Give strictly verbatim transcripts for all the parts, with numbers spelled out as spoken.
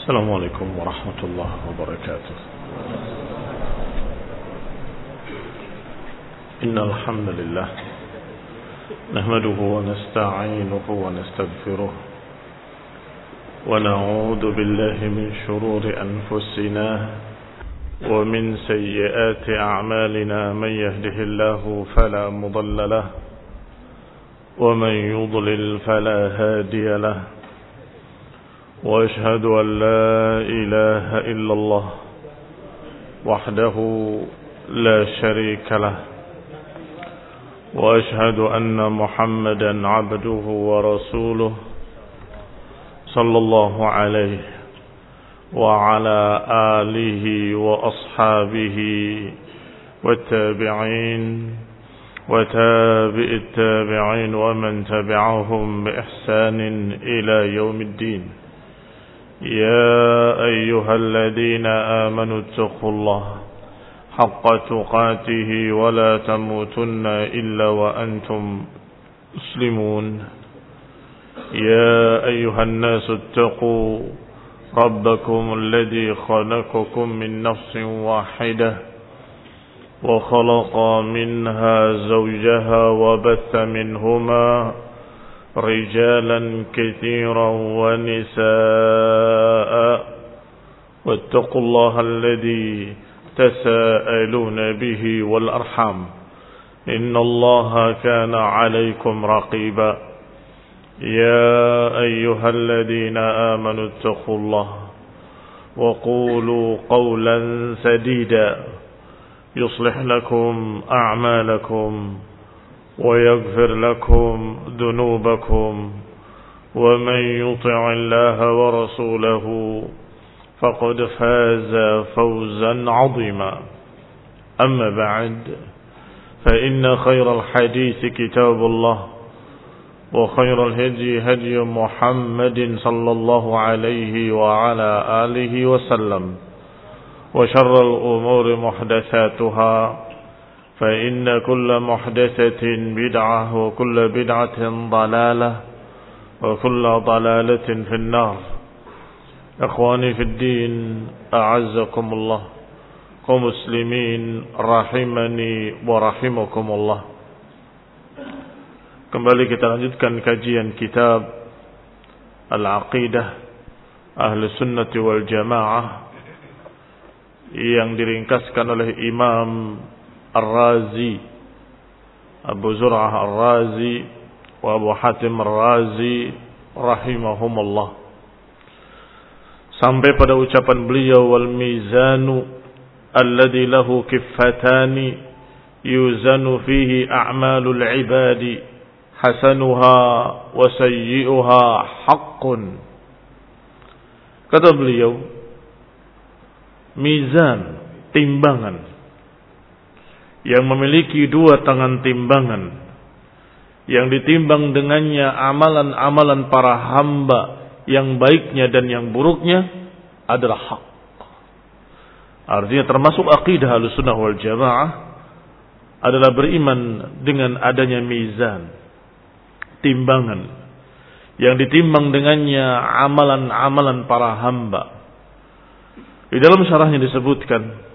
السلام عليكم ورحمة الله وبركاته. إن الحمد لله نحمده ونستعينه ونستغفره ونعوذ بالله من شرور أنفسنا ومن سيئات أعمالنا. من يهده الله فلا مضل له ومن يضلل فلا هادي له. وأشهد أن لا إله إلا الله وحده لا شريك له. وأشهد أن محمدا عبده ورسوله صلى الله عليه وعلى آله وأصحابه والتابعين وتابع التابعين ومن تبعهم بإحسان إلى يوم الدين. يا أيها الذين آمنوا اتقوا الله حق تقاته ولا تموتن إلا وأنتم مسلمون. يا أيها الناس اتقوا ربكم الذي خلقكم من نفس واحدة وخلق منها زوجها وبث منهما رجالا كثيرا ونساء واتقوا الله الذي تساءلون به والأرحام إن الله كان عليكم رقيبا. يا أيها الذين آمنوا اتقوا الله وقولوا قولا سديدا يصلح لكم أعمالكم ويغفر لكم ذنوبكم ومن يطع الله ورسوله فقد فاز فوزا عظيما. أما بعد فإن خير الحديث كتاب الله وخير الهدي هدي محمد صلى الله عليه وعلى آله وسلم وشر الأمور محدثاتها فإن كل محدثة بدعة وكل بدعة ضلالة وكل ضلالة في النار. إخواني في الدين أعزكم الله kaum muslimin rahimani wa rahimakumullah. Kembali kita lanjutkan kajian kitab Al-Aqidah Ahli Sunnati wal Jamaah yang diringkaskan oleh Imam Ar-Razi, Abu Zur'ah Ar-Razi wa Abu Hatim Ar-Razi rahimahumullah, sampai pada ucapan beliau, wal mizanu alladhi lahu kiffatani yuzanu fihi a'malul ibadi hasanuha wa sayyi'uha haqqun. Kata beliau, mizan, timbangan yang memiliki dua tangan timbangan, yang ditimbang dengannya amalan-amalan para hamba yang baiknya dan yang buruknya adalah hak. Artinya termasuk akidah Ahlussunnah wal Jamaah adalah beriman dengan adanya mizan, timbangan yang ditimbang dengannya amalan-amalan para hamba. Di dalam syarahnya disebutkan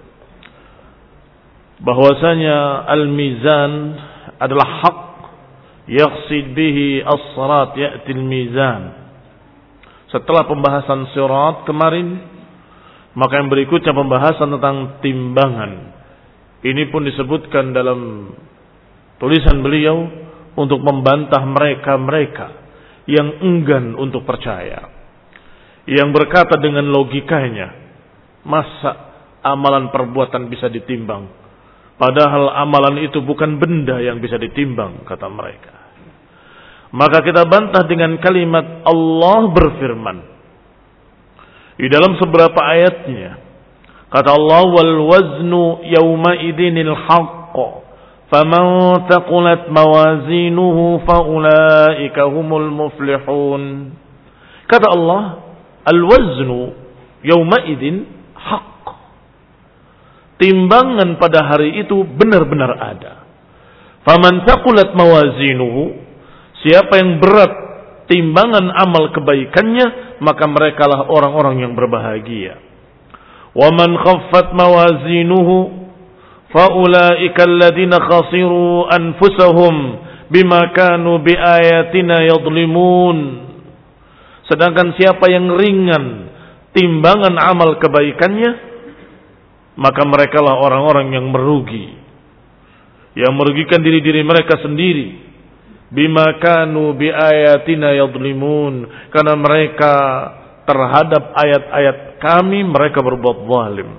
bahwasanya al-mizan adalah hak yaqsid bihi as-sirat ya'ti al-mizan. Setelah pembahasan sirat kemarin, maka yang berikutnya pembahasan tentang timbangan. Ini pun disebutkan dalam tulisan beliau untuk membantah mereka-mereka yang enggan untuk percaya, yang berkata dengan logikanya, masa amalan perbuatan bisa ditimbang? Padahal amalan itu bukan benda yang bisa ditimbang, kata mereka. Maka kita bantah dengan kalimat Allah berfirman di dalam beberapa ayatnya. Kata Allah, wal waznu yawma idinil haqq faman taqulat mawazinuhu faulaika humul muflihun. Kata Allah, al waznu yawma idin haqq. Timbangan pada hari itu benar-benar ada. Faman taqulat mawazinuhu, siapa yang berat timbangan amal kebaikannya, maka merekalah orang-orang yang berbahagia. Wa man khaffat mawazinuhu faulaika alladziina khasiru anfusahum bima kanu biayatina yadhlimun. Sedangkan siapa yang ringan timbangan amal kebaikannya, maka merekalah orang-orang yang merugi, yang merugikan diri-diri mereka sendiri. Bima kanu biayatina yadhlimun, karena mereka terhadap ayat-ayat kami mereka berbuat zalim.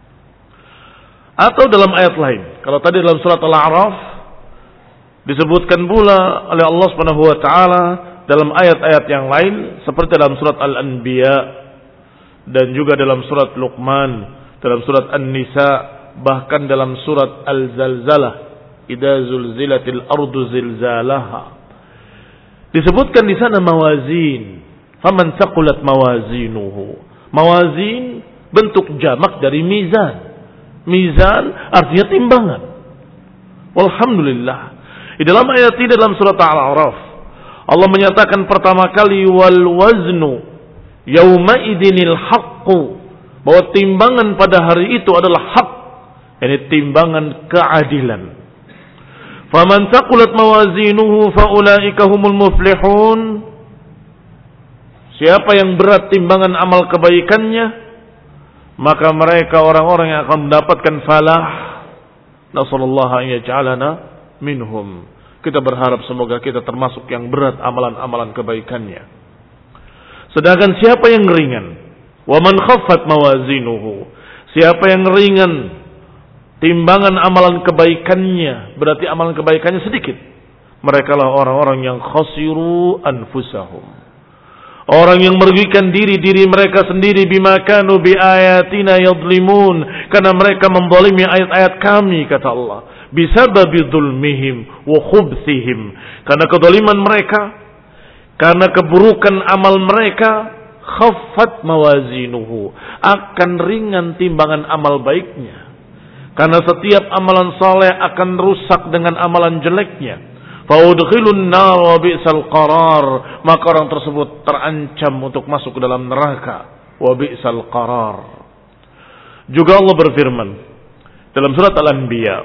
Atau dalam ayat lain, kalau tadi dalam surat Al-A'raf disebutkan pula oleh Allah Subhanahu wa taala dalam ayat-ayat yang lain seperti dalam surat Al-Anbiya dan juga dalam surat Luqman, dalam surat An-Nisa, bahkan dalam surat Al-Zalzalah, idza zulzilatil ardu zilzalaha. Disebutkan di sana mawazin. Faman thaqulat mawazinuhu. Mawazin bentuk jamak dari mizan. Mizan artinya timbangan. Walhamdulillah. Di dalam ayat ini dalam surat Al-A'raf, Allah menyatakan pertama kali wal waznu yauma idinil haqqu, bahwa timbangan pada hari itu adalah hak, yakni timbangan keadilan. Faman thaqulat mawazinuhu faulaika humul muflihun. Siapa yang berat timbangan amal kebaikannya, maka mereka orang-orang yang akan mendapatkan falah. Nasallallahu an yaj'alana minhum. Kita berharap semoga kita termasuk yang berat amalan-amalan kebaikannya. Sedangkan siapa yang ringan, wa man khaffat mawazinuhu, siapa yang ringan timbangan amalan kebaikannya, berarti amalan kebaikannya sedikit, merekalah orang-orang yang khasiru anfusahum, orang yang merugikan diri-diri mereka sendiri, bima kanu biayatina yadhlimun, karena mereka menzalimi ayat-ayat kami, kata Allah, bisababi dzulmihim wa khubthihim, karena kezaliman mereka, karena keburukan amal mereka, khaffat mawazinuhu, akan ringan timbangan amal baiknya. Karena setiap amalan saleh akan rusak dengan amalan jeleknya. Faudkhilun nar wa bi'sal qarar, maka orang tersebut terancam untuk masuk ke dalam neraka. Wa bi'sal qarar. Juga Allah berfirman dalam surat Al-Anbiya,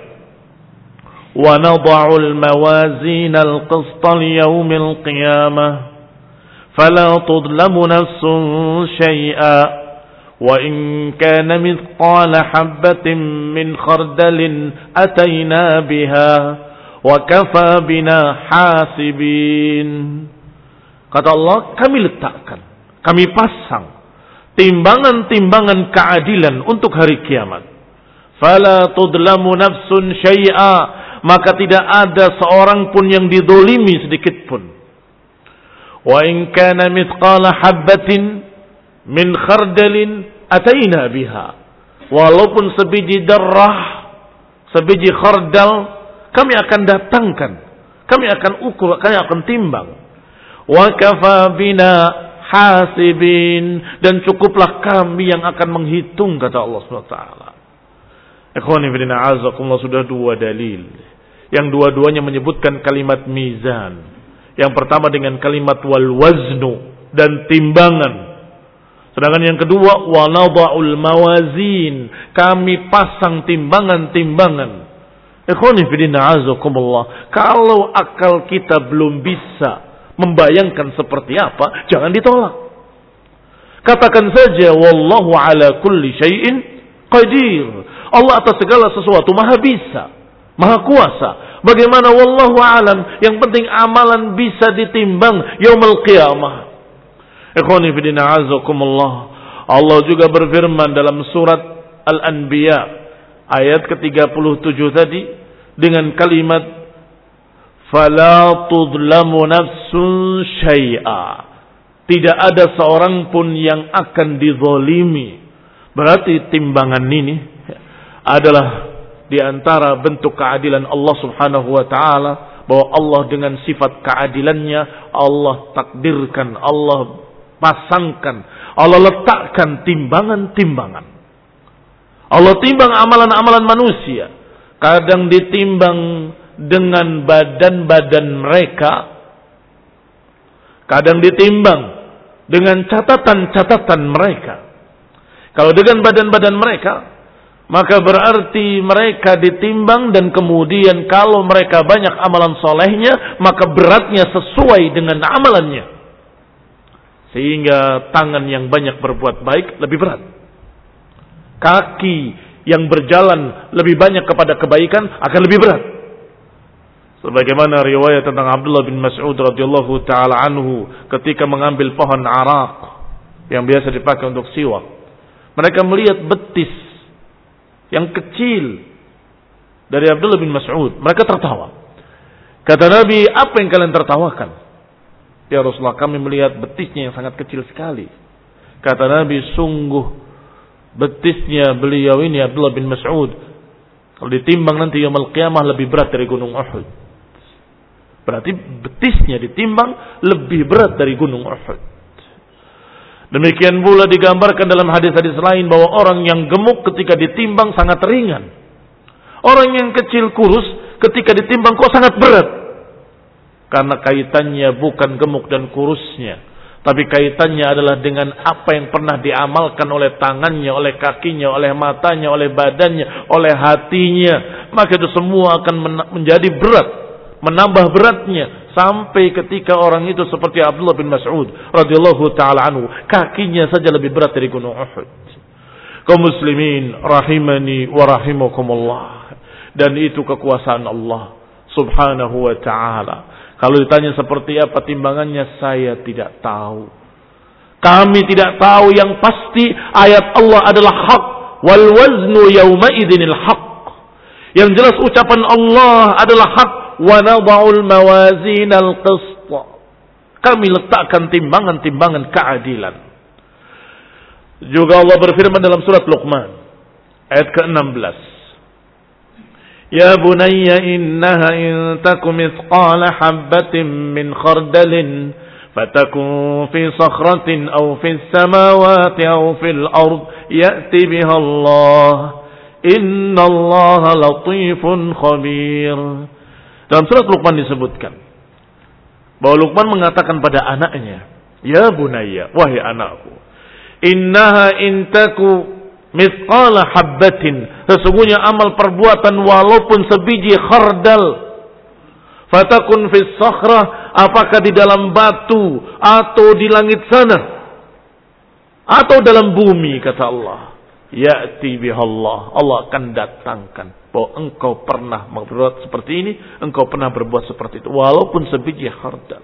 wa nadha'ul mawazinal qista liyaumil qiyamah فلا تظلم نفس شيئا وإن كان مثقال حبة من خردل أتينا بها وكفى بنا حاسبين. Kata Allah, kami letakkan, kami pasang timbangan-timbangan keadilan untuk hari kiamat. Fala tudlamu nafsun syai'a, maka tidak ada seorang pun yang didolimi sedikit pun. Wa in kana mithqala habbatin min khardalin ataina biha, walaupun sebiji darah, sebiji khardal, kami akan datangkan, kami akan ukur, kami akan timbang. Wa kafa bina hasibin, dan cukuplah kami yang akan menghitung, kata Allah subhanahu wa taala. Ikhwani fillah, azakumullah, sudah dua dalil yang dua-duanya menyebutkan kalimat mizan. Yang pertama dengan kalimat wal waznu, dan timbangan. Sedangkan yang kedua wa nadha'ul mawazin, kami pasang timbangan-timbangan. Ikhwani fillah, azakumullah, kalau akal kita belum bisa membayangkan seperti apa, jangan ditolak. Katakan saja wallahu ala kulli syai'in qadir. Allah atas segala sesuatu maha bisa, maha kuasa. Bagaimana wallahu alam, yang penting amalan bisa ditimbang yaumul qiyamah. Ikhwani fillah, azakumullah, Allah juga berfirman dalam surat Al-Anbiya ayat ke tiga puluh tujuh tadi dengan kalimat fala tudlamu nafsun syai'a, tidak ada seorang pun yang akan dizalimi. Berarti timbangan ini adalah di antara bentuk keadilan Allah subhanahu wa ta'ala, bahwa Allah dengan sifat keadilannya, Allah takdirkan, Allah pasangkan, Allah letakkan timbangan-timbangan. Allah timbang amalan-amalan manusia. Kadang ditimbang dengan badan-badan mereka, kadang ditimbang dengan catatan-catatan mereka. Kalau dengan badan-badan mereka, maka berarti mereka ditimbang, dan kemudian kalau mereka banyak amalan solehnya, maka beratnya sesuai dengan amalannya. Sehingga tangan yang banyak berbuat baik lebih berat. Kaki yang berjalan lebih banyak kepada kebaikan akan lebih berat. Sebagaimana riwayat tentang Abdullah bin Mas'ud radhiyallahu taala anhu ketika mengambil pohon arak yang biasa dipakai untuk siwak. Mereka melihat betis yang kecil dari Abdullah bin Mas'ud. Mereka tertawa. Kata Nabi, apa yang kalian tertawakan? Ya Rasulullah, kami melihat betisnya yang sangat kecil sekali. Kata Nabi, sungguh betisnya beliau ini Abdullah bin Mas'ud, kalau ditimbang nanti yaumul qiyamah lebih berat dari gunung Uhud. Berarti betisnya ditimbang lebih berat dari gunung Uhud. Demikian pula digambarkan dalam hadis-hadis lain bahwa orang yang gemuk ketika ditimbang sangat ringan. Orang yang kecil kurus ketika ditimbang kok sangat berat. Karena kaitannya bukan gemuk dan kurusnya, tapi kaitannya adalah dengan apa yang pernah diamalkan oleh tangannya, oleh kakinya, oleh matanya, oleh badannya, oleh hatinya. Maka itu semua akan menjadi berat, menambah beratnya, sampai ketika orang itu seperti Abdullah bin Mas'ud radhiyallahu taala anhu, kakinya saja lebih berat dari gunung Uhud. Kaum muslimin rahimani wa rahimakumullah. Dan itu kekuasaan Allah subhanahu wa ta'ala. Kalau ditanya seperti apa timbangannya, saya tidak tahu. Kami tidak tahu. Yang pasti ayat Allah adalah hak. Wal waznu yawma idinil haq. Yang jelas ucapan Allah adalah hak. Wa nada'ul mawazinal qist. Kami letakkan timbangan-timbangan keadilan. Juga Allah berfirman dalam surat Luqman ayat ke enam belas. Ya bunayya innaha in takum mithqala habbatin min khardalin fatakun fi sakhratin aw fi samawati aw fil ard ya'ti biha Allah inna Allah latifun khabir. Dalam surat Luqman disebutkan bahwa Luqman mengatakan pada anaknya, ya bunayya, wahai anakku, innaha in taku mithqala habbatin, sesungguhnya amal perbuatan walaupun sebiji khardal, fatakun fis sakhrah, apakah di dalam batu atau di langit sana atau dalam bumi, kata Allah, ya'ti bihallah, Allah akan datangkan bahwa engkau pernah berbuat seperti ini, engkau pernah berbuat seperti itu, walaupun sebiji khardal.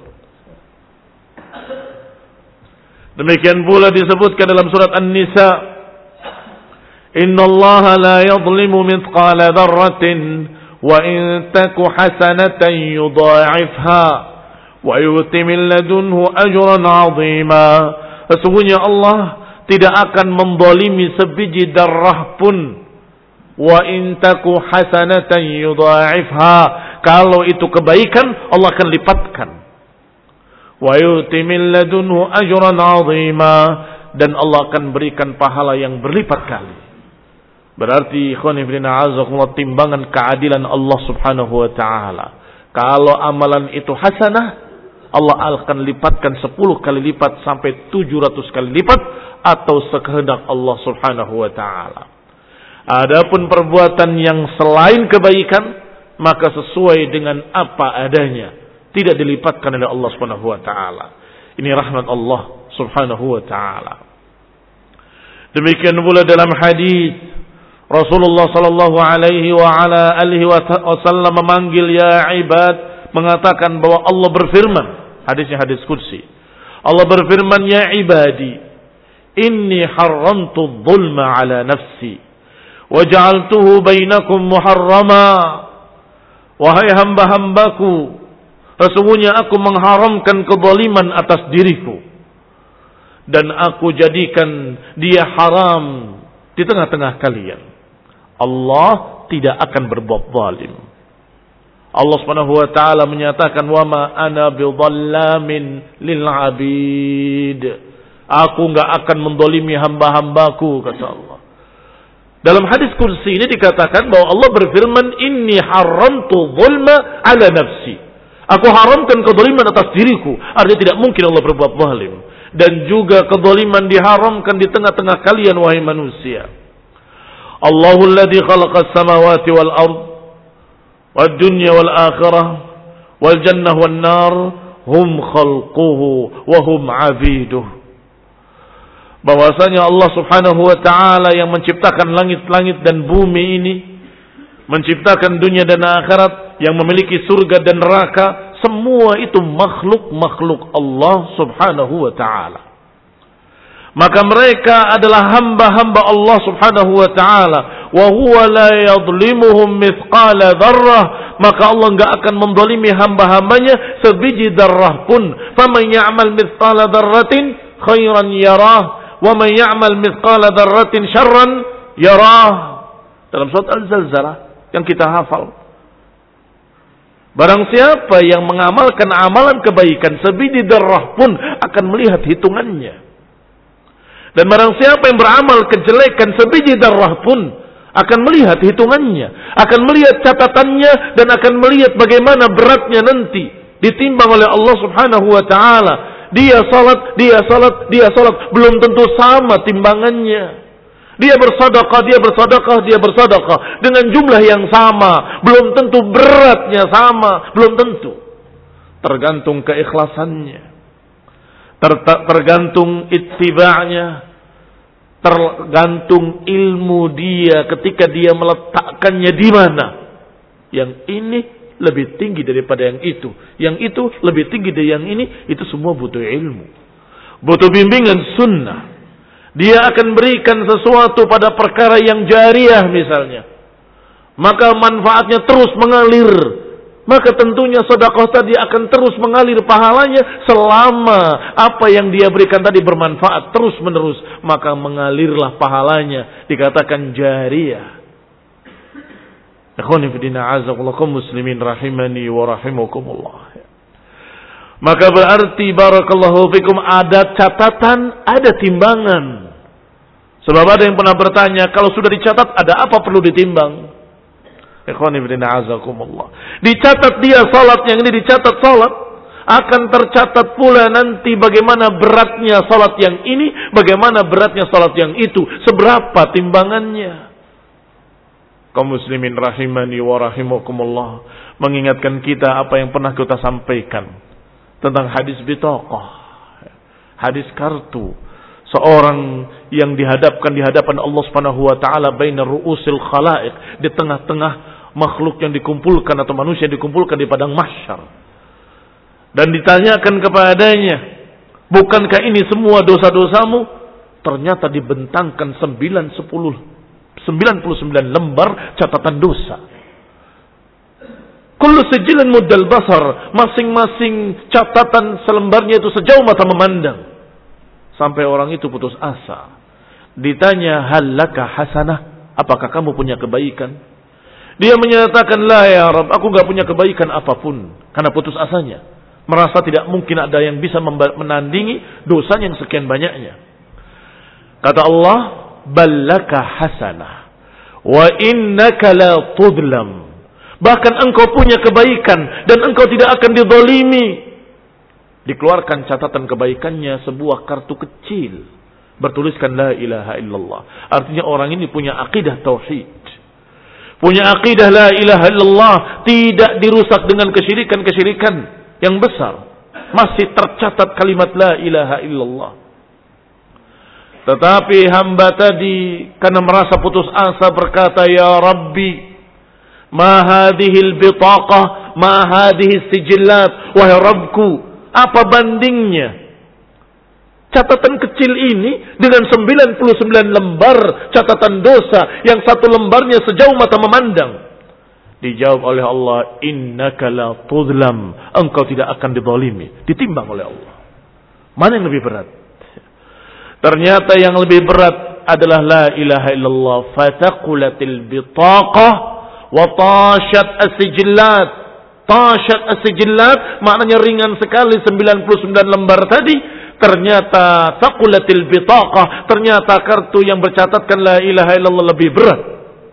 Demikian pula disebutkan dalam surat An-Nisa, Inna Allah la yadlimu mithqala dharratin wa in taku hasanatan yudha'ifha wa yu'ti min ladunhu ajran 'azima. Sesungguhnya Allah tidak akan mendolimi sebiji darah pun. Wa in taku hasanatan yudha'ifha, kalau itu kebaikan Allah akan lipatkan. Wa yu'ti min ladunhu ajran 'azima, dan Allah akan berikan pahala yang berlipat kali. Berarti ikhwan fillah azakumullah, timbangan keadilan Allah subhanahu wa ta'ala. Kalau amalan itu hasanah, Allah akan lipatkan sepuluh kali lipat sampai tujuh ratus kali lipat, atau sekehendak Allah subhanahu wa ta'ala. Adapun perbuatan yang selain kebaikan, maka sesuai dengan apa adanya, tidak dilipatkan oleh Allah subhanahu wa ta'ala. Ini rahmat Allah subhanahu wa ta'ala. Demikian pula dalam hadis Rasulullah sallallahu alaihi wa ala alihi wasallam memanggil ya ibad, mengatakan bahwa Allah berfirman, hadisnya hadis qudsi. Allah berfirman, ya ibadi, inni haramtu dhulma ala nafsi wa ja'altuhu bainakum muharrama. Wahai hamba-hambaku, sesungguhnya aku mengharamkan kezaliman atas diriku dan aku jadikan dia haram di tengah-tengah kalian. Allah tidak akan berbuat zalim. Allah Subhanahu wa taala menyatakan, wa ma ana bidhallamin lil abid. Aku enggak akan mendolimi hamba-hambaku, kata Allah. Dalam hadis kursi ini dikatakan bahwa Allah berfirman, inni haramtu zulma ala nafsi. Aku haramkan kezaliman atas diriku. Artinya tidak mungkin Allah berbuat zalim. Dan juga kezaliman diharamkan di tengah-tengah kalian wahai manusia. Allahul ladzi khalaqas samawati wal ard wad dunya wal akhirah wal jannah wan nar hum khalquhu wa hum 'abiduh. Bahwasanya Allah Subhanahu wa taala yang menciptakan langit-langit dan bumi ini, menciptakan dunia dan akhirat, yang memiliki surga dan neraka, semua itu makhluk-makhluk Allah Subhanahu wa taala. Maka mereka adalah hamba-hamba Allah Subhanahu wa taala, wa huwa la yadhlimuhum mithqala dzarrah, maka Allah enggak akan menzalimi hamba-hambanya sebiji dzarrah pun. Faman ya'mal mithqala dzarratin khairan yarah, wa man ya'mal mithqala dzarratin syarran yarah. Dalam surat Al-Zalzalah yang kita hafal. Barang siapa yang mengamalkan amalan kebaikan sebiji dzarrah pun akan melihat hitungannya. Dan barang siapa yang beramal kejelekan sebiji dzarrah pun akan melihat hitungannya, akan melihat catatannya, dan akan melihat bagaimana beratnya nanti ditimbang oleh Allah Subhanahu wa taala. Dia salat, dia salat, dia salat, belum tentu sama timbangannya. Dia bersedekah, dia bersedekah, dia bersedekah dengan jumlah yang sama, belum tentu beratnya sama, belum tentu. Tergantung keikhlasannya, ter- tergantung ittiba'nya, tergantung ilmu dia ketika dia meletakkannya di mana. Yang ini lebih tinggi daripada yang itu, yang itu lebih tinggi dari yang ini. Itu semua butuh ilmu, butuh bimbingan sunnah. Dia akan berikan sesuatu pada perkara yang jariah misalnya, maka manfaatnya terus mengalir. Maka tentunya sedekah tadi akan terus mengalir pahalanya selama apa yang dia berikan tadi bermanfaat terus menerus, maka mengalirlah pahalanya, dikatakan jariyah. Ikhwani fi din, a'azakumullah muslimin rahimani wa rahimakumullah. Maka berarti barakallahu fikum ada catatan, ada timbangan. Sebab ada yang pernah bertanya, kalau sudah dicatat ada apa perlu ditimbang? Ikhwani fillah a'azakumullah. Dicatat dia salat, yang ini dicatat salat, akan tercatat pula nanti bagaimana beratnya salat yang ini, bagaimana beratnya salat yang itu, seberapa timbangannya. Kaum muslimin rahimani wa rahimakumullah, mengingatkan kita apa yang pernah kita sampaikan tentang hadis bitaqah, hadis kartu seorang yang dihadapkan di hadapan Allah Subhanahu wa taala baina ru'usil khalaiq, di tengah-tengah makhluk yang dikumpulkan atau manusia yang dikumpulkan di padang mahsyar, dan ditanyakan kepadanya, bukankah ini semua dosa-dosamu? Ternyata dibentangkan sembilan puluh sembilan lembar catatan dosa. Kullu sijilin muddal basar, masing-masing catatan selembarnya itu sejauh mata memandang. Sampai orang itu putus asa. Ditanya, halaka hasanah, apakah kamu punya kebaikan? Dia menyatakan, la ya Rabb, aku gak punya kebaikan apapun. Karena putus asanya, merasa tidak mungkin ada yang bisa menandingi dosanya yang sekian banyaknya. Kata Allah, ballaka hasanah wa innaka la tudlam. Bahkan engkau punya kebaikan dan engkau tidak akan dizalimi. Dikeluarkan catatan kebaikannya, sebuah kartu kecil bertuliskan la ilaha illallah. Artinya orang ini punya akidah tauhid, punya akidah la ilaha illallah, tidak dirusak dengan kesyirikan-kesyirikan yang besar. Masih tercatat kalimat la ilaha illallah. Tetapi hamba tadi karena merasa putus asa berkata, ya Rabbi, ma hadhil bitaqah, ma hadhis sijillat, wahai Rabbku, apa bandingnya catatan kecil ini dengan sembilan puluh sembilan lembar catatan dosa yang satu lembarnya sejauh mata memandang? Dijawab oleh Allah, innaka la tudlam, engkau tidak akan dizalimi, ditimbang oleh Allah. Mana yang lebih berat? Ternyata yang lebih berat adalah la ilaha illallah, fataqulatil bitaqah wa tashat as-sijillat. Tashat as-sijillat maknanya ringan sekali sembilan puluh sembilan lembar tadi. Ternyata taqulatil bitaqah, ternyata kartu yang bercatatkan la ilaha illallah lebih berat.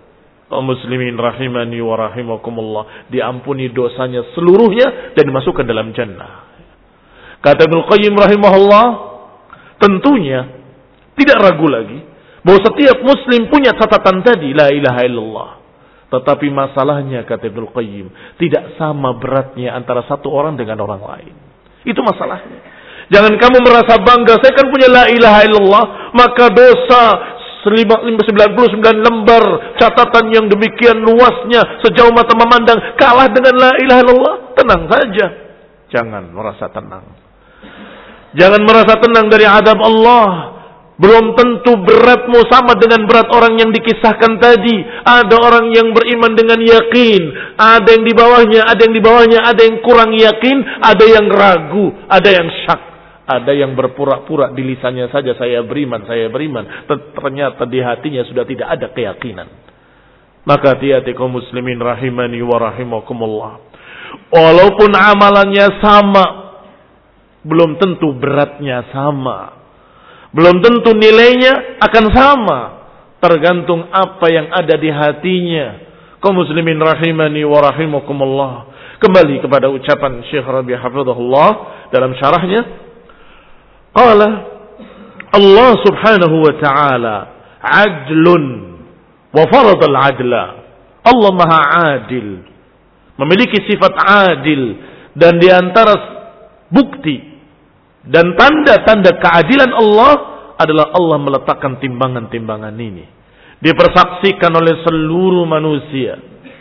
Oh muslimin rahimani wa rahimakumullah, diampuni dosanya seluruhnya dan dimasukkan dalam jannah. Kata Ibnu Qayyim rahimahullah, tentunya tidak ragu lagi bahwa setiap muslim punya catatan tadi la ilaha illallah. Tetapi masalahnya kata Ibnu Qayyim, tidak sama beratnya antara satu orang dengan orang lain. Itu masalahnya. Jangan kamu merasa bangga, saya kan punya la ilaha illallah, maka dosa sembilan puluh sembilan lembar catatan yang demikian luasnya sejauh mata memandang kalah dengan la ilaha illallah. Tenang saja, jangan merasa tenang. Jangan merasa tenang dari adab Allah. Belum tentu beratmu sama dengan berat orang yang dikisahkan tadi. Ada orang yang beriman dengan yakin, ada yang di bawahnya, ada yang di bawahnya, ada yang kurang yakin, ada yang ragu, ada yang syak. Ada yang berpura-pura di lisannya saja saya beriman, saya beriman. Ternyata di hatinya sudah tidak ada keyakinan. Maka hati-hati kaum muslimin rahimani wa rahimakumullah. Walaupun amalannya sama, belum tentu beratnya sama. Belum tentu nilainya akan sama. Tergantung apa yang ada di hatinya. Kaum muslimin rahimani wa rahimakumullah. Kembali kepada ucapan Syekh Rabi' hafizahullah dalam syarahnya. Qala Allah subhanahu wa ta'ala adlun wa faradal adla. Allah maha adil, memiliki sifat adil, dan di antara bukti dan tanda-tanda keadilan Allah adalah Allah meletakkan timbangan-timbangan ini dipersaksikan oleh seluruh manusia.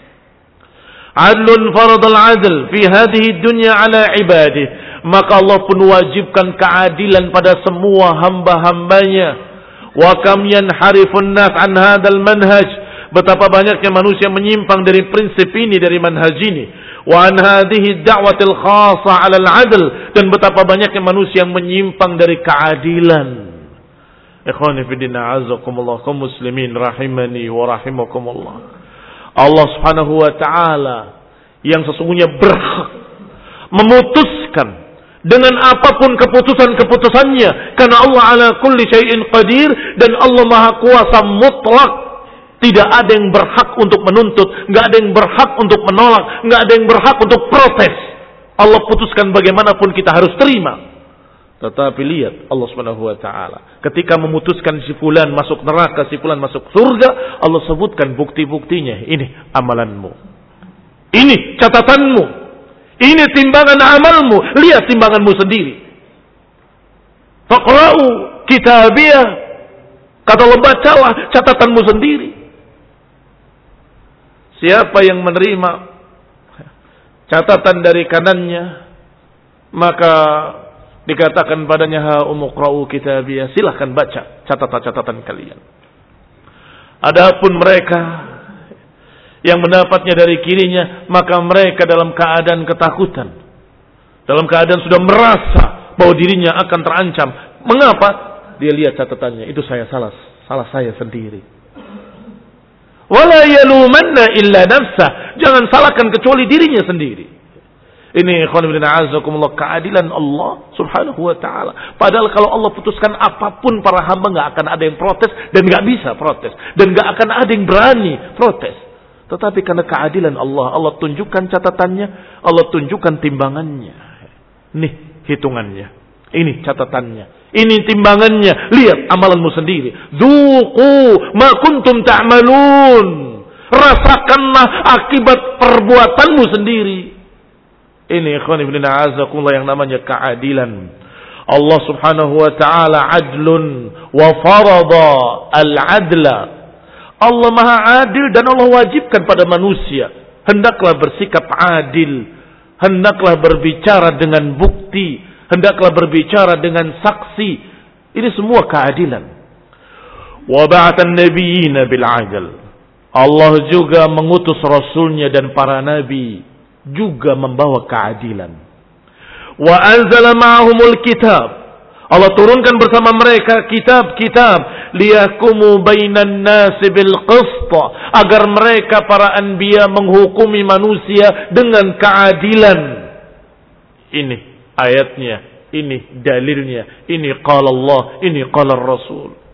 Adlun faradal adl fi hadhihi dunya ala ibadihi. Maka Allah pun wajibkan keadilan pada semua hamba-hambanya. Wa kam yanharifun nas an hadzal manhaj. Betapa banyaknya manusia menyimpang dari prinsip ini, dari manhaj ini. Wa an hadhihi da'watil khassa 'ala al-'adl, dan betapa banyaknya manusia yang menyimpang dari keadilan. Ikhwani fi din a'azzakumullah, kaum muslimin rahimani wa rahimakumullah. Allah Subhanahu wa taala yang sesungguhnya berhak memutuskan dengan apapun keputusan-keputusannya, karena Allah ala kulli syai'in qadir, dan Allah maha kuasa mutlak. Tidak ada yang berhak untuk menuntut, nggak ada yang berhak untuk menolak, nggak ada yang berhak untuk protes. Allah putuskan bagaimanapun kita harus terima. Tetapi lihat Allah Subhanahu wa taala ketika memutuskan si fulan masuk neraka, si fulan masuk surga, Allah sebutkan bukti-buktinya. Ini amalanmu, ini catatanmu, ini timbangan amalmu. Lihat timbanganmu sendiri. Faqra'u kitabiyah. Kata Allah, bacalah catatanmu sendiri. Siapa yang menerima catatan dari kanannya, maka dikatakan padanya, ha umqra'u kitabiyah, silahkan baca catatan-catatan kalian. Adapun mereka yang mendapatnya dari kirinya, maka mereka dalam keadaan ketakutan, dalam keadaan sudah merasa bahwa dirinya akan terancam. Mengapa? Dia lihat catatannya, itu saya salah, salah saya sendiri. Wala yalumanna illa nafsah, jangan salahkan kecuali dirinya sendiri. Ini ikhwan fillah a'azzakumullah, keadilan Allah Subhanahu wa taala. Padahal kalau Allah putuskan apapun, para hamba enggak akan ada yang protes, dan enggak bisa protes, dan enggak akan ada yang berani protes. Tetapi karena keadilan Allah, Allah tunjukkan catatannya, Allah tunjukkan timbangannya. Nih hitungannya, ini catatannya, ini timbangannya. Lihat amalanmu sendiri. Dzuqu ma kuntum ta'malun. Rasakanlah akibat perbuatanmu sendiri. Ini ikhwan ibn a'azakumullah yang namanya keadilan. Allah Subhanahu wa taala adlun wa farada al-adla. Allah maha adil dan Allah wajibkan pada manusia, hendaklah bersikap adil, hendaklah berbicara dengan bukti, hendaklah berbicara dengan saksi. Ini semua keadilan. Wa ba'atan nabiyina bil 'adl. Allah juga mengutus rasulnya dan para nabi juga membawa keadilan. Wa anzala ma'ahumul kitab. Allah turunkan bersama mereka kitab-kitab, liyahkumu bainan nasi bil qist, agar mereka para anbiya menghukumi manusia dengan keadilan. Ini ayatnya, ini dalilnya, ini qala Allah, ini qala Rasul.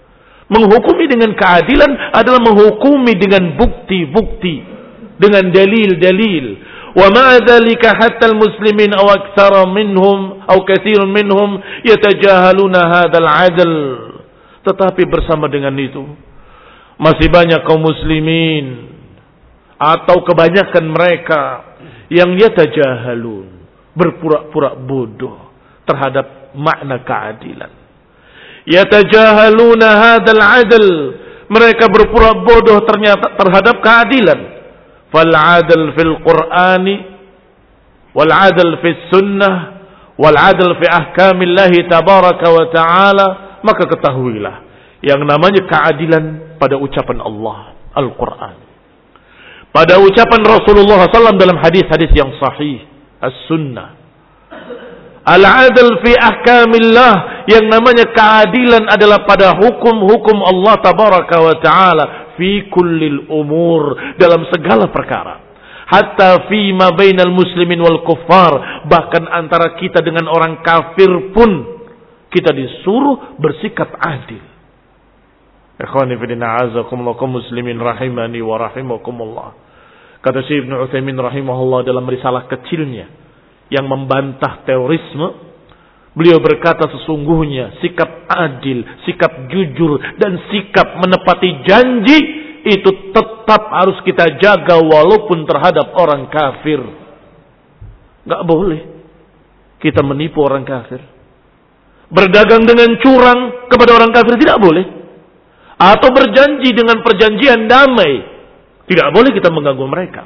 Menghukumi dengan keadilan adalah menghukumi dengan bukti-bukti, dengan dalil-dalil. Wa ma'a dzalika hatta al-muslimin aw aktsara minhum aw katsirun minhum yatajahaluna hadzal 'adl. Tetapi bersama dengan itu masih banyak kaum muslimin atau kebanyakan mereka yang yatajahalun, berpura-pura bodoh terhadap makna keadilan. Yatajahaluna hadzal 'adl, mereka berpura bodoh ternyata terhadap keadilan. Fal 'adl fil Qur'ani wal 'adl fis sunnah wal 'adl fi ahkamillah tabaraka wa ta'ala, maka ketahuilah yang namanya keadilan pada ucapan Allah Al-Qur'an, pada ucapan Rasulullah sallallahu alaihi wasallam dalam hadis-hadis yang sahih, as-sunnah. Al-'adl fi ahkamillah, yang namanya keadilan adalah pada hukum-hukum Allah tabaraka wa ta'ala, fi kullil umur, dalam segala perkara. Hatta fi ma bainal muslimin wal kuffar, bahkan antara kita dengan orang kafir pun kita disuruh bersikap adil. Ikhwani fillah, a'azakumullah, kaum muslimin rahimani wa rahimakumullah. Kata Syekh Ibnu Utsaimin rahimahullah dalam risalah kecilnya yang membantah terorisme, beliau berkata sesungguhnya sikap adil, sikap jujur dan sikap menepati janji itu tetap harus kita jaga walaupun terhadap orang kafir. Gak boleh kita menipu orang kafir. Berdagang dengan curang kepada orang kafir tidak boleh. Atau berjanji dengan perjanjian damai, tidak boleh kita mengganggu mereka.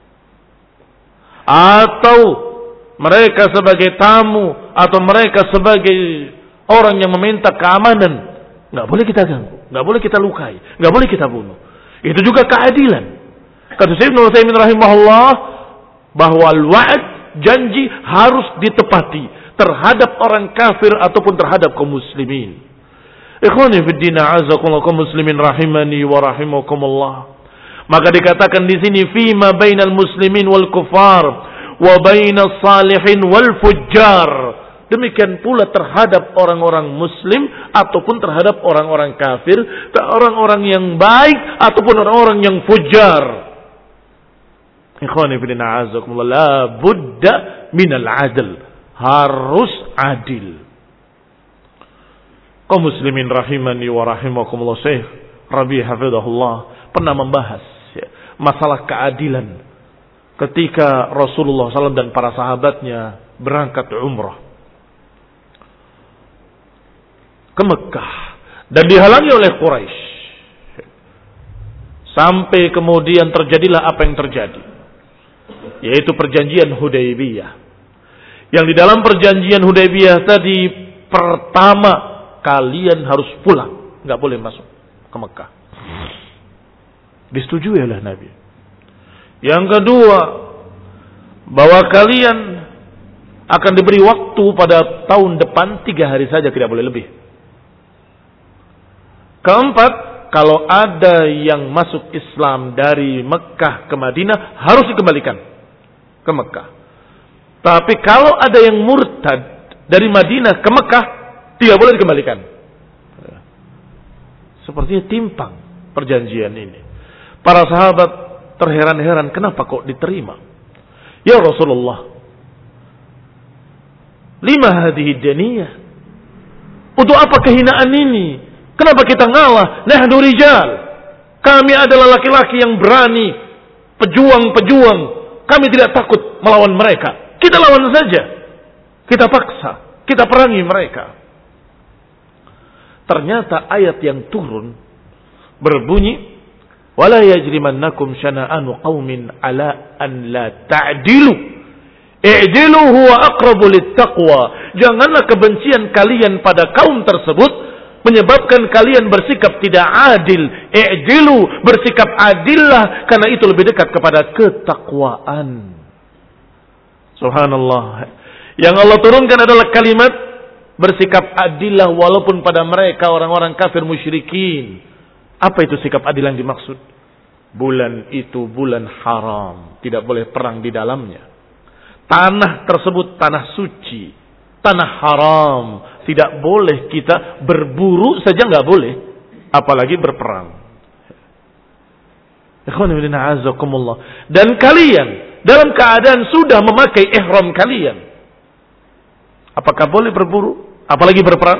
Atau mereka sebagai tamu atau mereka sebagai orang yang meminta keamanan, nggak boleh kita ganggu, nggak boleh kita lukai, nggak boleh kita bunuh. Itu juga keadilan. Kata Syekh Ibnu Utsaimin rahimahullah bahwa al-wa'd, janji harus ditepati terhadap orang kafir ataupun terhadap kaum muslimin. Ikhwani fid din, a'azakumullah, kaum muslimin rahimani wa rahimakumullah. Maka dikatakan di sini fi ma bainal muslimin wal kufar wa bainas salihin wal fujjar. Demikian pula terhadap orang-orang muslim ataupun terhadap orang-orang kafir, orang-orang yang baik ataupun orang-orang yang fujar. Ikhwani fillah, a'azakumullah, la budda minal adl, harus adil. Kaum muslimin rahimani wa rahimakumullah, Syekh Rabi hafizahullah pernah membahas ya, masalah keadilan ketika Rasulullah sallallahu alaihi wasallam dan para sahabatnya berangkat umrah ke Mekah dan dihalangi oleh Quraisy. Sampai kemudian terjadilah apa yang terjadi, yaitu perjanjian Hudaybiyah. Yang di dalam perjanjian Hudaybiyah tadi, pertama, kalian harus pulang, nggak boleh masuk ke Mekah. Disetujui oleh Nabi. Yang kedua, bahwa kalian akan diberi waktu pada tahun depan tiga hari saja, tidak boleh lebih. Keempat, kalau ada yang masuk Islam dari Mekah ke Madinah harus dikembalikan ke Mekah. Tapi kalau ada yang murtad dari Madinah ke Mekah, tidak boleh dikembalikan. Sepertinya timpang perjanjian ini. Para sahabat terheran-heran, kenapa kok diterima? Ya Rasulullah, lima hadhihi daniyah, untuk apa kehinaan ini? Kenapa kita ngalah? Nahnu rijal, kami adalah laki-laki yang berani, pejuang-pejuang. Kami tidak takut melawan mereka. Kita lawan saja, kita paksa, kita perangi mereka. Ternyata ayat yang turun berbunyi, wala yajrimannakum syana'anu qaumin ala an la ta'dilu i'dilu huwa aqrabu littaqwa. Janganlah kebencian kalian pada kaum tersebut menyebabkan kalian bersikap tidak adil. I'dilu, bersikap adillah, karena itu lebih dekat kepada ketakwaan. Subhanallah. Yang Allah turunkan adalah kalimat bersikap adillah walaupun pada mereka orang-orang kafir musyrikin. Apa itu sikap adil yang dimaksud? Bulan itu bulan haram, tidak boleh perang di dalamnya. Tanah tersebut tanah suci, tanah haram, tidak boleh kita berburu saja, nggak boleh. apalagi berperang. Dan kalian dalam keadaan sudah memakai ihram kalian, apakah boleh berburu apalagi berperang?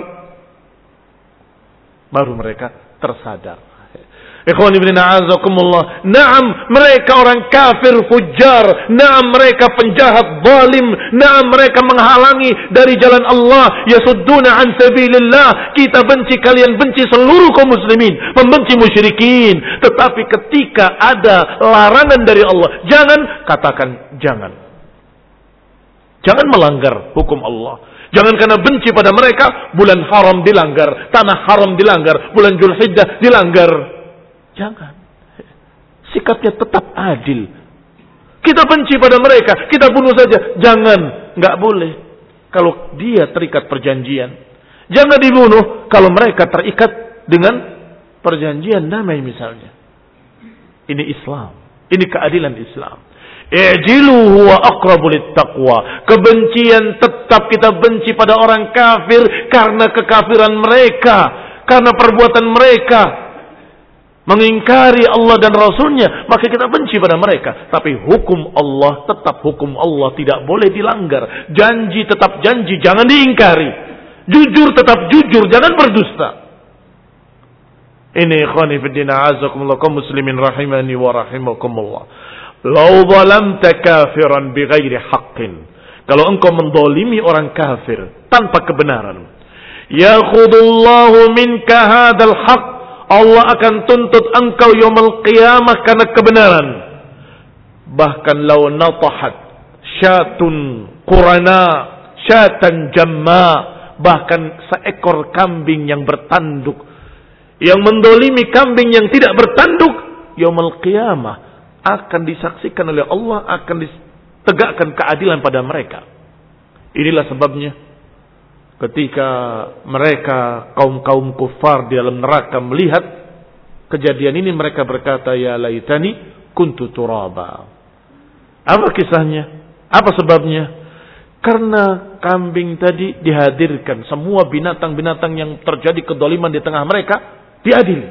Baru mereka tersadar. Ikhwan ibn a'azakumullah. Naam, mereka orang kafir fujar. Naam, mereka penjahat zalim. Naam, mereka menghalangi dari jalan Allah. Yasudduna an sabilillah. Kita benci, kalian benci seluruh kaum muslimin. Membenci musyrikin. Tetapi ketika ada larangan dari Allah, jangan katakan jangan. Jangan melanggar hukum Allah. Jangan karena benci pada mereka, bulan haram dilanggar, tanah haram dilanggar, bulan Dzulhijjah dilanggar. Jangan. Sikapnya tetap adil. Kita benci pada mereka, kita bunuh saja. Jangan. Nggak boleh. Kalau dia terikat perjanjian, jangan dibunuh kalau mereka terikat dengan perjanjian damai misalnya. Ini Islam. Ini keadilan Islam. I'jilu huwa aqrabu littaqwa. Kebencian tetap kita benci pada orang kafir karena kekafiran mereka, karena perbuatan mereka mengingkari Allah dan Rasulnya, maka kita benci pada mereka. Tapi hukum Allah tetap hukum Allah, tidak boleh dilanggar. Janji tetap janji, jangan diingkari. Jujur tetap jujur, jangan berdusta. Ini ikhwani fiddin a'azakumullah kaum muslimin rahimani wa rahimakumullah. Lau zalamta kafiran bighairi haqqin. Kalau engkau mendolimi orang kafir tanpa kebenaran, yakhudullahu minka hadal haqq. Allah akan tuntut engkau yaumul qiyamah karena kebenaran. Bahkan lau natahat syatun qurana syatan jamma, bahkan seekor kambing yang bertanduk, yang mendolimi kambing yang tidak bertanduk, yaumul qiyamah akan disaksikan oleh Allah, akan ditegakkan keadilan pada mereka. Inilah sebabnya ketika mereka kaum-kaum kufar di dalam neraka melihat kejadian ini, mereka berkata, ya laitani kuntu turaba. Apa kisahnya? Apa sebabnya? Karena kambing tadi dihadirkan, semua binatang-binatang yang terjadi kedoliman di tengah mereka diadili,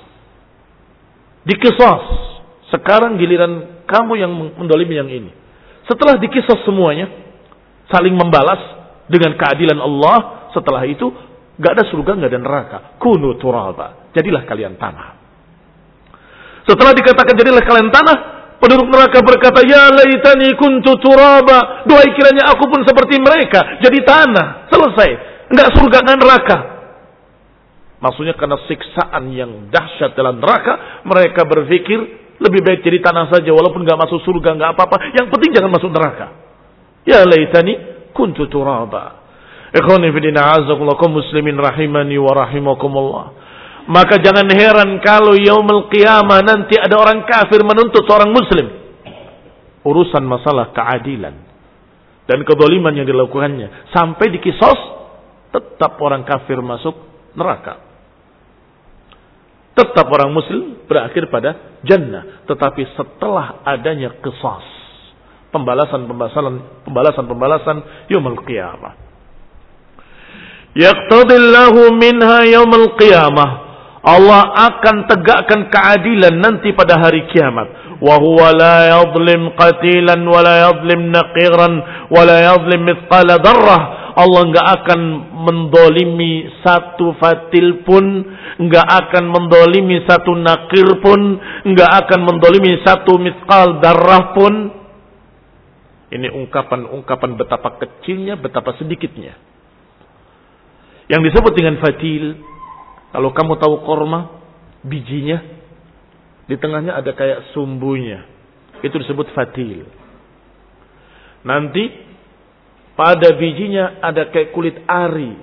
dikisas. Sekarang giliran kamu yang mendolimi yang ini. Setelah dikisas semuanya, saling membalas dengan keadilan Allah. Setelah itu gak ada surga, gak ada neraka. Kunu turaba, jadilah kalian tanah. Setelah dikatakan jadilah kalian tanah, penduduk neraka berkata, ya laitani kuntu turaba. Duhai kiranya aku pun seperti mereka, jadi tanah. Selesai, gak surga, gak neraka. Maksudnya karena siksaan yang dahsyat dalam neraka, mereka berpikir lebih baik jadi tanah saja, walaupun gak masuk surga gak apa-apa, yang penting jangan masuk neraka. Ya laitani kuntu turaba. Ikhwani fillah a'azakumullah kaum muslimin rahimani wa rahimakumullah. Maka jangan heran kalau yaumul qiyamah nanti ada orang kafir menuntut seorang muslim. Urusan masalah keadilan dan kedoliman yang dilakukannya sampai dikisos, tetap orang kafir masuk neraka. Tetap orang muslim berakhir pada jannah. Tetapi setelah adanya qisas, pembalasan-pembalasan pembalasan-pembalasan yaumul qiyamah. Yaqtadillahu minha yaumul qiyamah. Allah akan tegakkan keadilan nanti pada hari kiamat. Wa huwa la yadhlim qatilan wa la yadhlim naqiran wa la yadhlim mithqala darrah. Allah enggak akan mendolimi satu fatil pun, enggak akan mendolimi satu nakir pun, enggak akan mendolimi satu mithqal darrah pun. Ini ungkapan-ungkapan betapa kecilnya, betapa sedikitnya. Yang disebut dengan fatil, kalau kamu tahu korma, bijinya di tengahnya ada kayak sumbunya, itu disebut fatil. Nanti pada bijinya ada kayak kulit ari.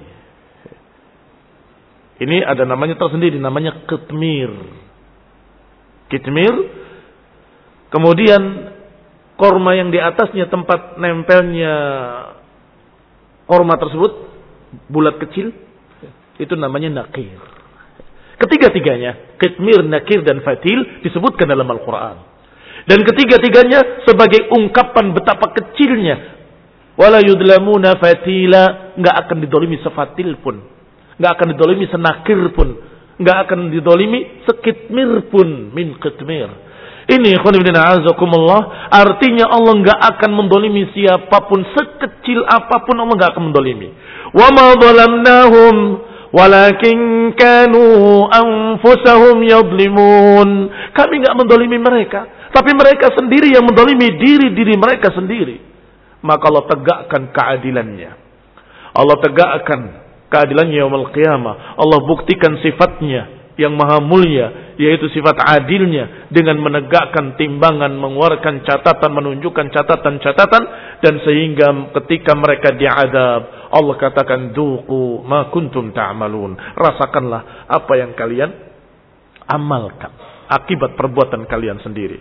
Ini ada namanya tersendiri, namanya kitmir. Kitmir. Kemudian korma yang di atasnya, tempat nempelnya korma tersebut, bulat kecil, itu namanya nakir. Ketiga-tiganya, kitmir, nakir, dan fatil disebutkan dalam Al-Quran. Dan ketiga-tiganya sebagai ungkapan betapa kecilnya. Wala yudlamuna fatila, nggak akan didolimi sefatil pun, nggak akan didolimi senakir pun, nggak akan didolimi sekitmir pun min qitmir. Ini khonibdina azakumullah, artinya Allah nggak akan mendolimi siapapun, sekecil apapun Allah nggak akan mendolimi. Wa ma zalamnahum walakin kanu anfusahum yadlimun. Kami nggak mendolimi mereka, tapi mereka sendiri yang mendolimi diri-diri mereka sendiri. Maka Allah tegakkan keadilannya. Allah tegakkan keadilannya yaumul qiyamah. Allah buktikan sifatnya yang maha mulia, yaitu sifat adilnya, dengan menegakkan timbangan, mengeluarkan catatan, menunjukkan catatan-catatan, dan sehingga ketika mereka diadab, Allah katakan, "Duqu ma kuntum ta'malun." Rasakanlah apa yang kalian amalkan, akibat perbuatan kalian sendiri.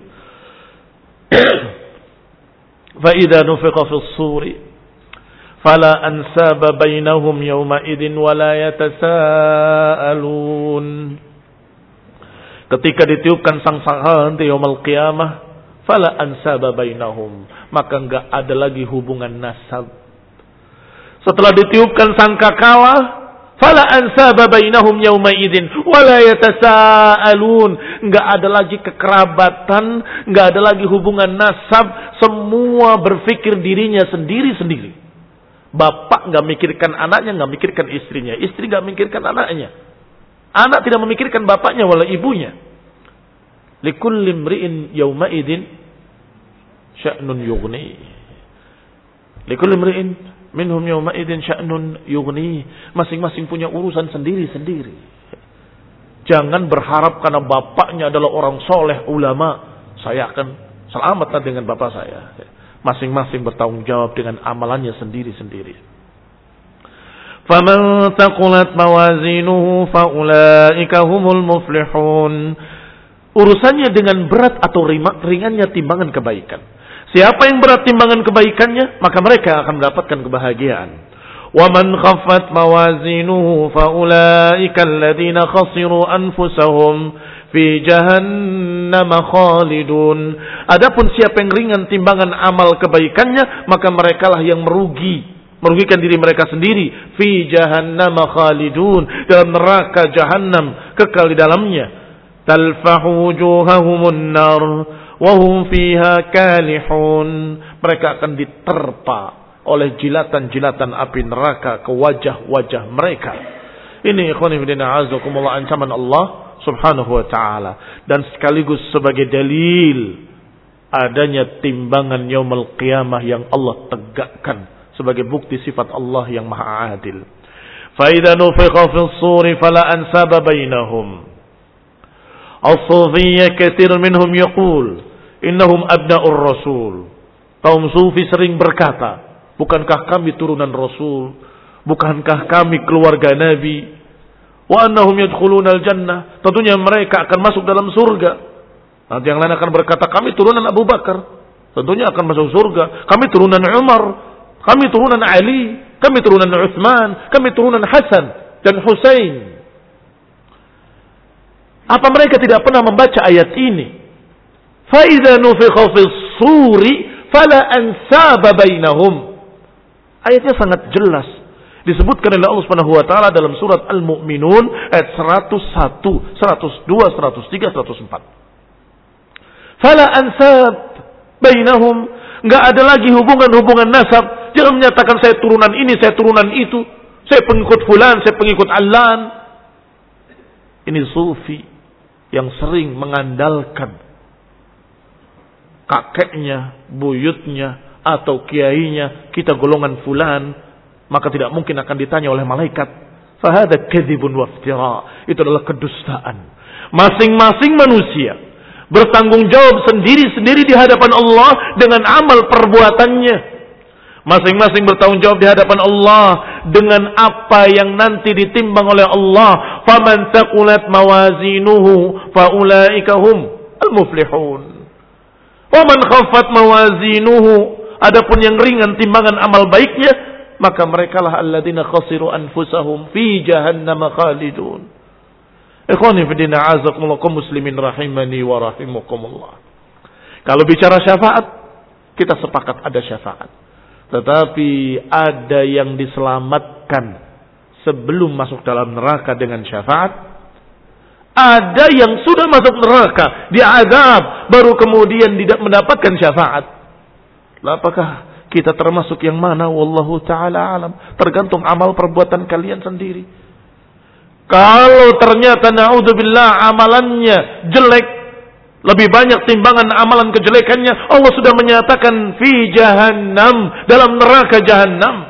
Fa idza nufiqa fis suri fala ansaba bainahum yawma idzin wala yatasaalun. Ketika ditiupkan sangsahan di yaumul qiyamah, fala ansaba bainahum, maka enggak ada lagi hubungan nasab. Setelah ditiupkan sangkakala, fala ansaba bainahum yauma idzin wala yatasaalun, enggak ada lagi kekerabatan, enggak ada lagi hubungan nasab, semua berpikir dirinya sendiri-sendiri. Bapak enggak mikirkan anaknya, enggak mikirkan istrinya, istri enggak mikirkan anaknya, anak tidak memikirkan bapaknya wala ibunya. Likulli imri'in yauma idzin sya'nun yughni. Likulli imri'in minhum yawma idzin sya'nun yughni. Masing-masing punya urusan sendiri-sendiri. Jangan berharap karena bapaknya adalah orang soleh, ulama, saya akan selamat dengan bapak saya. Masing-masing bertanggung jawab dengan amalannya sendiri-sendiri. Faman taqulat mawazinuhu faulaika humul muflihun. Urusannya dengan berat atau ringannya timbangan kebaikan. Siapa yang berat timbangan kebaikannya, maka mereka akan mendapatkan kebahagiaan. Wa man khaffat mawazinuhu faulaika alladziina khasiru anfusahum fi jahannam khalidun. Adapun siapa yang ringan timbangan amal kebaikannya, maka merekalah yang merugi, merugikan diri mereka sendiri. Fi jahannam khalidun, dalam neraka jahannam, kekal di dalamnya. Talfahu wujuhahumun nar wahum fiha kalihun. Mereka akan diterpa oleh jilatan-jilatan api neraka ke wajah-wajah mereka. Ini ikhwani fillah azakumullah, ancaman Allah subhanahu wa ta'ala, dan sekaligus sebagai dalil adanya timbangan yaumul qiyamah yang Allah tegakkan sebagai bukti sifat Allah yang maha adil. Fa idza nufikha fis suri fala ansaba bainahum. As-sufiyya katsir minhum yaqul innahum abna'ur rasul. Kaum sufi sering berkata, bukankah kami turunan Rasul? Bukankah kami keluarga Nabi? Wa annahum yadkhulunal jannah, tentunya mereka akan masuk dalam surga. Nanti yang lain akan berkata, kami turunan Abu Bakar, tentunya akan masuk surga. Kami turunan Umar, kami turunan Ali, kami turunan Utsman, kami turunan Hasan dan Husain. Apa mereka tidak pernah membaca ayat ini? Fa idza nufikha fis suri fala ansaba bainahum. Ayatnya sangat jelas. Disebutkan oleh Allah Subhanahu wa taala dalam surat Al-Mu'minun ayat seratus satu, seratus dua, seratus tiga, seratus empat. Fala ansab bainahum, enggak ada lagi hubungan-hubungan nasab. Jangan menyatakan saya turunan ini, saya turunan itu, saya pengikut fulan, saya pengikut allan. Ini sufi yang sering mengandalkan kakeknya, buyutnya, atau kiainya, kita golongan fulan, maka tidak mungkin akan ditanya oleh malaikat. Fahada kadzibun waftira. Itu adalah kedustaan. Masing-masing manusia bertanggung jawab sendiri-sendiri di hadapan Allah dengan amal perbuatannya. Masing-masing bertanggung jawab di hadapan Allah dengan apa yang nanti ditimbang oleh Allah. Faman taqulat mawazinuhu faulaika hum al-muflihun. Wa man khaffat mawazinuhu, adapun yang ringan timbangan amal baiknya, maka merekalah alladzina khasiru anfusahum fi jahannam khalidun. Ikhwani fi din a'azakumullah kaum muslimin rahimani wa rahimakumullah. Kalau bicara syafaat, kita sepakat ada syafaat. Tetapi ada yang diselamatkan sebelum masuk dalam neraka dengan syafaat, Ada yang sudah masuk neraka, diazab, baru kemudian tidak mendapatkan syafaat. Apakah kita termasuk yang mana? Wallahu ta'ala alam. Tergantung amal perbuatan kalian sendiri. Kalau ternyata na'udzubillah amalannya jelek, lebih banyak timbangan amalan kejelekannya, Allah sudah menyatakan fi jahannam, dalam neraka jahannam.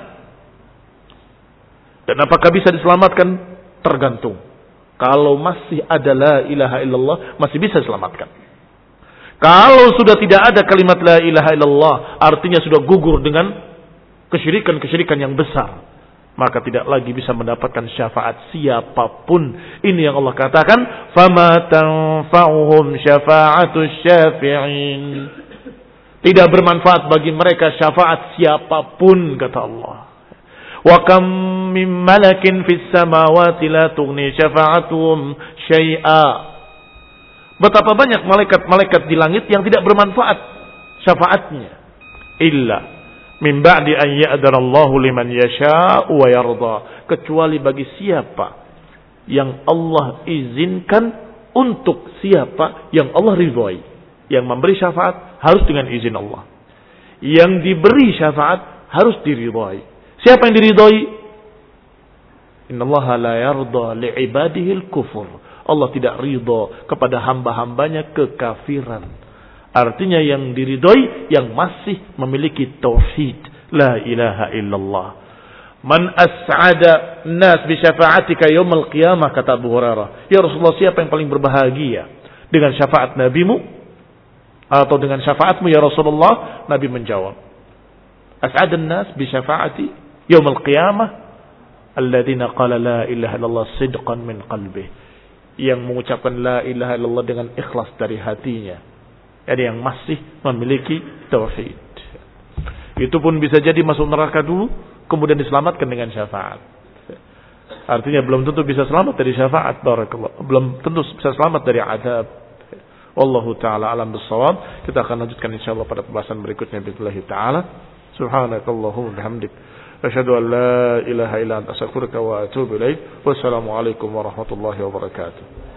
Dan apakah bisa diselamatkan? Tergantung. Kalau masih ada la ilaha illallah, masih bisa diselamatkan. Kalau sudah tidak ada kalimat la ilaha illallah, artinya sudah gugur dengan kesyirikan-kesyirikan yang besar, maka tidak lagi bisa mendapatkan syafaat siapapun. Ini yang Allah katakan, fama tanfa'uhum syafa'atus syafi'in. Tidak bermanfaat bagi mereka syafaat siapapun, kata Allah. Wa kam min malakin fis samawati la tughni syafa'atuhum syai'a. Betapa banyak malaikat-malaikat di langit yang tidak bermanfaat syafaatnya. Illa min ba'di an ya'darallahu liman yasha'u wa yarda. Kecuali bagi siapa yang Allah izinkan, untuk siapa yang Allah ridhoi. Yang memberi syafaat harus dengan izin Allah. Yang diberi syafaat harus diridhoi. Siapa yang diridhoi? Innallaha la yarda li'ibadihi al-kufur. Allah tidak ridha kepada hamba-hambanya kekafiran. Artinya yang diridhoi yang masih memiliki tauhid, la ilaha illallah. Man as'ada nas bi syafa'atika yaumil qiyamah, kata Abu Hurairah. Ya Rasulullah, siapa yang paling berbahagia dengan syafaat nabimu atau dengan syafaatmu ya Rasulullah? Nabi menjawab, as'ada nas bi syafa'ati yaumil qiyamah alladzina qala la ilaha illallah sidqan min qalbih. Yang mengucapkan la ilaha illallah dengan ikhlas dari hatinya. Jadi yang masih memiliki tauhid. Itu pun bisa jadi masuk neraka dulu, kemudian diselamatkan dengan syafaat. Artinya belum tentu bisa selamat dari syafaat, barakallah. Belum tentu bisa selamat dari azab. Wallahu ta'ala alam bissawab. Kita akan lanjutkan insyaallah pada pembahasan berikutnya billahi ta'ala. Subhanakallahumma bihamdik, asyhadu an la ilaha illa anta astaghfiruka wa atubu ilaik. Wassalamu alaikum warahmatullahi wabarakatuh.